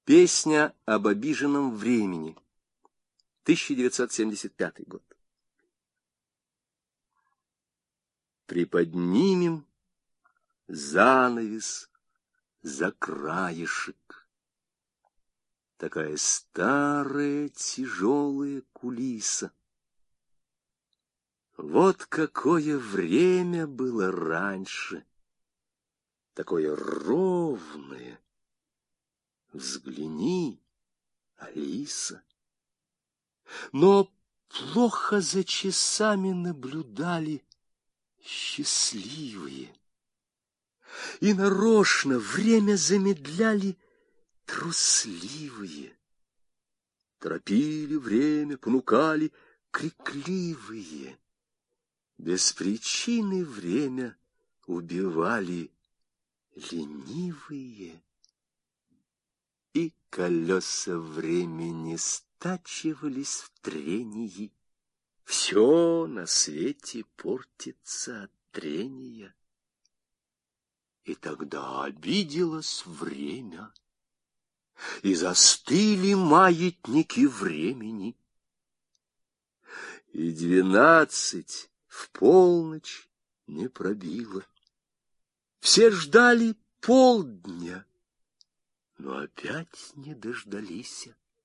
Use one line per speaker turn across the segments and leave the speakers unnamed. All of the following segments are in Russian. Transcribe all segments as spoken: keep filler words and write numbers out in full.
Песня об обиженном времени. тысяча девятьсот семьдесят пятый год. Приподнимем занавес за краешек. Такая старая тяжелая кулиса. Вот какое время было раньше, такое ровное. Взгляни, Алиса. Но плохо за часами наблюдали счастливые. И нарочно время замедляли трусливые. Торопили время, понукали крикливые. Без причины время убивали ленивые. И колеса времени стачивались в трении. Все на свете портится от трения. И тогда обиделось время, и застыли маятники времени. И двенадцать в полночь не пробило. Все ждали полдня, но опять не дождались.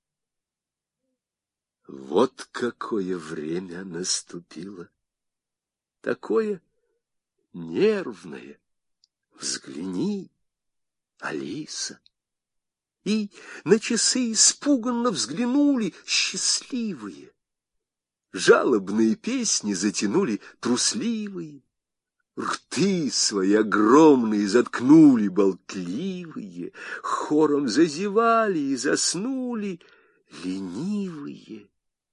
Вот какое время наступило, такое нервное. Взгляни, Алиса. И на часы испуганно взглянули счастливые. Жалобные песни затянули трусливые. Рты свои огромные заткнули болтливые, хором зазевали и заснули ленивые.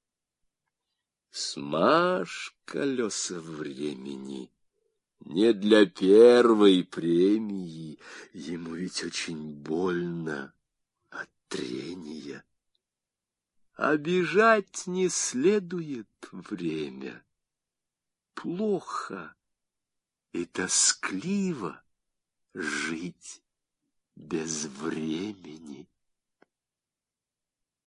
Смажь колеса времени не для первой премии, ему ведь очень больно от трения. Обижать не следует время. Плохо и тоскливо жить без времени.